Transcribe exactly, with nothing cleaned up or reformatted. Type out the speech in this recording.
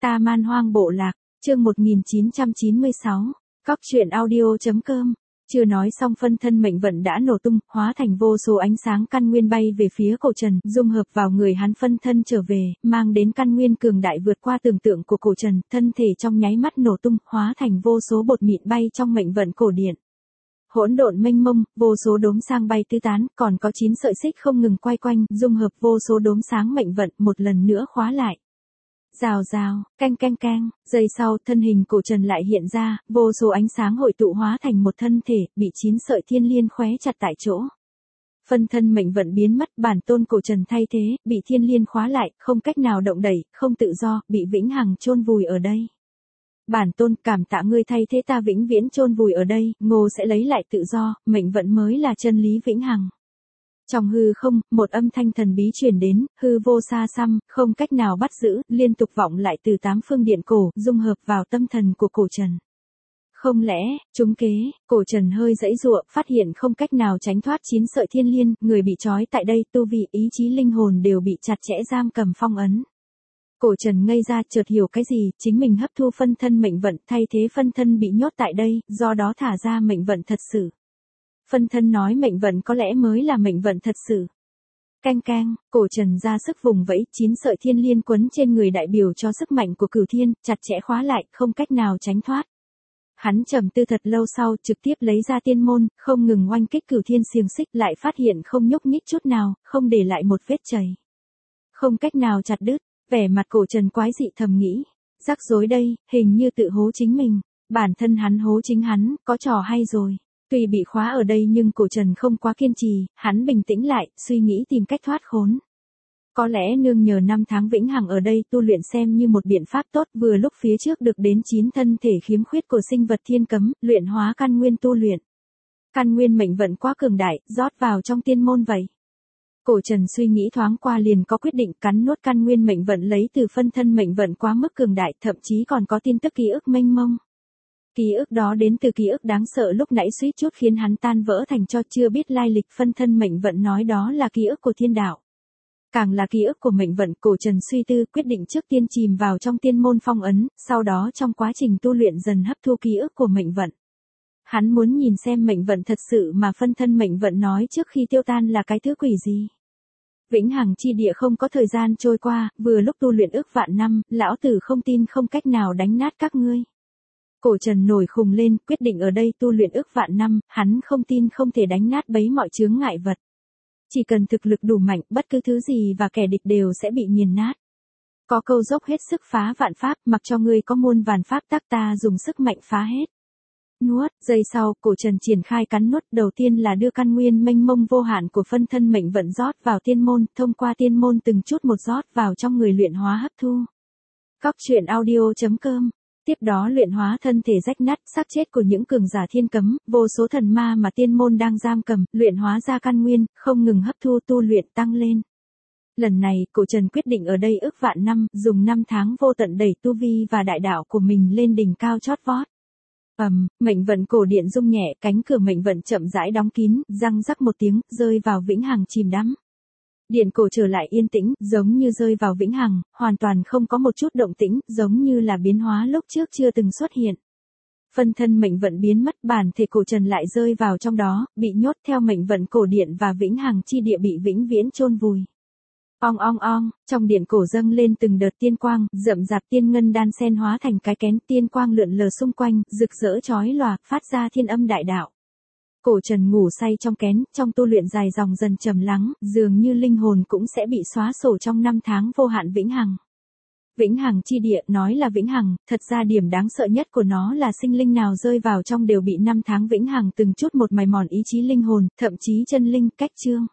Ta Man Hoang Bộ Lạc, chương một nghìn chín trăm chín mươi sáu, Cóc truyện audio chấm com. Chưa nói xong phân thân mệnh vận đã nổ tung, hóa thành vô số ánh sáng căn nguyên bay về phía Cổ Trần, dung hợp vào người hắn phân thân trở về, mang đến căn nguyên cường đại vượt qua tưởng tượng của Cổ Trần, thân thể trong nháy mắt nổ tung, hóa thành vô số bột mịn bay trong mệnh vận cổ điện. Hỗn độn mênh mông, vô số đốm sang bay tứ tán, còn có chín sợi xích không ngừng quay quanh, dung hợp vô số đốm sáng mệnh vận, một lần nữa khóa lại. Rào rào, canh canh canh, giây sau thân hình Cổ Trần lại hiện ra, vô số ánh sáng hội tụ hóa thành một thân thể, bị chín sợi thiên liên khóe chặt tại chỗ. Phân thân mệnh vận biến mất, bản tôn Cổ Trần thay thế, bị thiên liên khóa lại, không cách nào động đẩy, không tự do, bị vĩnh hằng chôn vùi ở đây. Bản tôn cảm tạ ngươi thay thế ta vĩnh viễn chôn vùi ở đây, Ngô sẽ lấy lại tự do, mệnh vận mới là chân lý vĩnh hằng. Trong hư không, một âm thanh thần bí truyền đến, hư vô xa xăm, không cách nào bắt giữ, liên tục vọng lại từ tám phương điện cổ, dung hợp vào tâm thần của Cổ Trần. Không lẽ, trúng kế, Cổ Trần hơi giãy giụa, phát hiện không cách nào tránh thoát chín sợi thiên liên, người bị trói tại đây, tu vi, ý chí linh hồn đều bị chặt chẽ giam cầm phong ấn. Cổ Trần ngây ra, chợt hiểu cái gì, chính mình hấp thu phân thân mệnh vận, thay thế phân thân bị nhốt tại đây, do đó thả ra mệnh vận thật sự. Phân thân nói mệnh vận có lẽ mới là mệnh vận thật sự. Canh canh, Cổ Trần ra sức vùng vẫy, chín sợi thiên liên quấn trên người đại biểu cho sức mạnh của Cửu Thiên, chặt chẽ khóa lại, không cách nào tránh thoát. Hắn trầm tư thật lâu sau, trực tiếp lấy ra tiên môn, không ngừng oanh kích Cửu Thiên xiềng xích, lại phát hiện không nhúc nhích chút nào, không để lại một vết chảy. Không cách nào chặt đứt, vẻ mặt Cổ Trần quái dị thầm nghĩ, rắc rối đây, hình như tự hố chính mình, bản thân hắn hố chính hắn, có trò hay rồi. Tuy bị khóa ở đây nhưng Cổ Trần không quá kiên trì, hắn bình tĩnh lại, suy nghĩ tìm cách thoát khốn. Có lẽ nương nhờ năm tháng vĩnh hằng ở đây tu luyện xem như một biện pháp tốt, vừa lúc phía trước được đến chín thân thể khiếm khuyết của sinh vật thiên cấm, luyện hóa căn nguyên tu luyện. Căn nguyên mệnh vận quá cường đại, rót vào trong tiên môn vậy. Cổ Trần suy nghĩ thoáng qua liền có quyết định cắn nuốt căn nguyên mệnh vận lấy từ phân thân mệnh vận quá mức cường đại, thậm chí còn có tin tức ký ức mênh mông. Ký ức đó đến từ ký ức đáng sợ lúc nãy suýt chút khiến hắn tan vỡ thành cho chưa biết lai lịch, phân thân mệnh vận nói đó là ký ức của thiên đạo. Càng là ký ức của mệnh vận, Cổ Trần suy tư quyết định trước tiên chìm vào trong tiên môn phong ấn, sau đó trong quá trình tu luyện dần hấp thu ký ức của mệnh vận. Hắn muốn nhìn xem mệnh vận thật sự mà phân thân mệnh vận nói trước khi tiêu tan là cái thứ quỷ gì. Vĩnh hằng chi địa không có thời gian trôi qua, vừa lúc tu luyện ước vạn năm, lão tử không tin không cách nào đánh nát các ngươi. Cổ Trần nổi khùng lên, quyết định ở đây tu luyện ước vạn năm, hắn không tin không thể đánh nát bấy mọi chướng ngại vật. Chỉ cần thực lực đủ mạnh, bất cứ thứ gì và kẻ địch đều sẽ bị nghiền nát. Có câu dốc hết sức phá vạn pháp, mặc cho ngươi có muôn vàn pháp tắc ta dùng sức mạnh phá hết. Nuốt, giây sau, Cổ Trần triển khai cắn nuốt, đầu tiên là đưa căn nguyên mênh mông vô hạn của phân thân mệnh vận rót vào tiên môn, thông qua tiên môn từng chút một rót vào trong người luyện hóa hấp thu. Cóc truyện audio chấm com. Tiếp đó luyện hóa thân thể rách nát, xác chết của những cường giả thiên cấm, vô số thần ma mà tiên môn đang giam cầm, luyện hóa ra căn nguyên, không ngừng hấp thu tu luyện tăng lên. Lần này, Cổ Trần quyết định ở đây ước vạn năm, dùng năm tháng vô tận đẩy tu vi và đại đạo của mình lên đỉnh cao chót vót. Ầm, um, mệnh vận cổ điện rung nhẹ, cánh cửa mệnh vận chậm rãi đóng kín, răng rắc một tiếng, rơi vào vĩnh hằng chìm đắm. Điện cổ trở lại yên tĩnh, giống như rơi vào vĩnh hằng, hoàn toàn không có một chút động tĩnh, giống như là biến hóa lúc trước chưa từng xuất hiện. Phân thân mệnh vận biến mất, bản thể Cổ Trần lại rơi vào trong đó, bị nhốt theo mệnh vận cổ điện và vĩnh hằng chi địa bị vĩnh viễn chôn vùi. Ong ong ong, trong điện cổ dâng lên từng đợt tiên quang, rậm rạp tiên ngân đan xen hóa thành cái kén, tiên quang lượn lờ xung quanh, rực rỡ chói lòa, phát ra thiên âm đại đạo. Cổ Trần ngủ say trong kén, trong tu luyện dài dòng dần trầm lắng, dường như linh hồn cũng sẽ bị xóa sổ trong năm tháng vô hạn vĩnh hằng. Vĩnh hằng chi địa, nói là vĩnh hằng, thật ra điểm đáng sợ nhất của nó là sinh linh nào rơi vào trong đều bị năm tháng vĩnh hằng từng chút một mài mòn ý chí linh hồn, thậm chí chân linh, cách chương.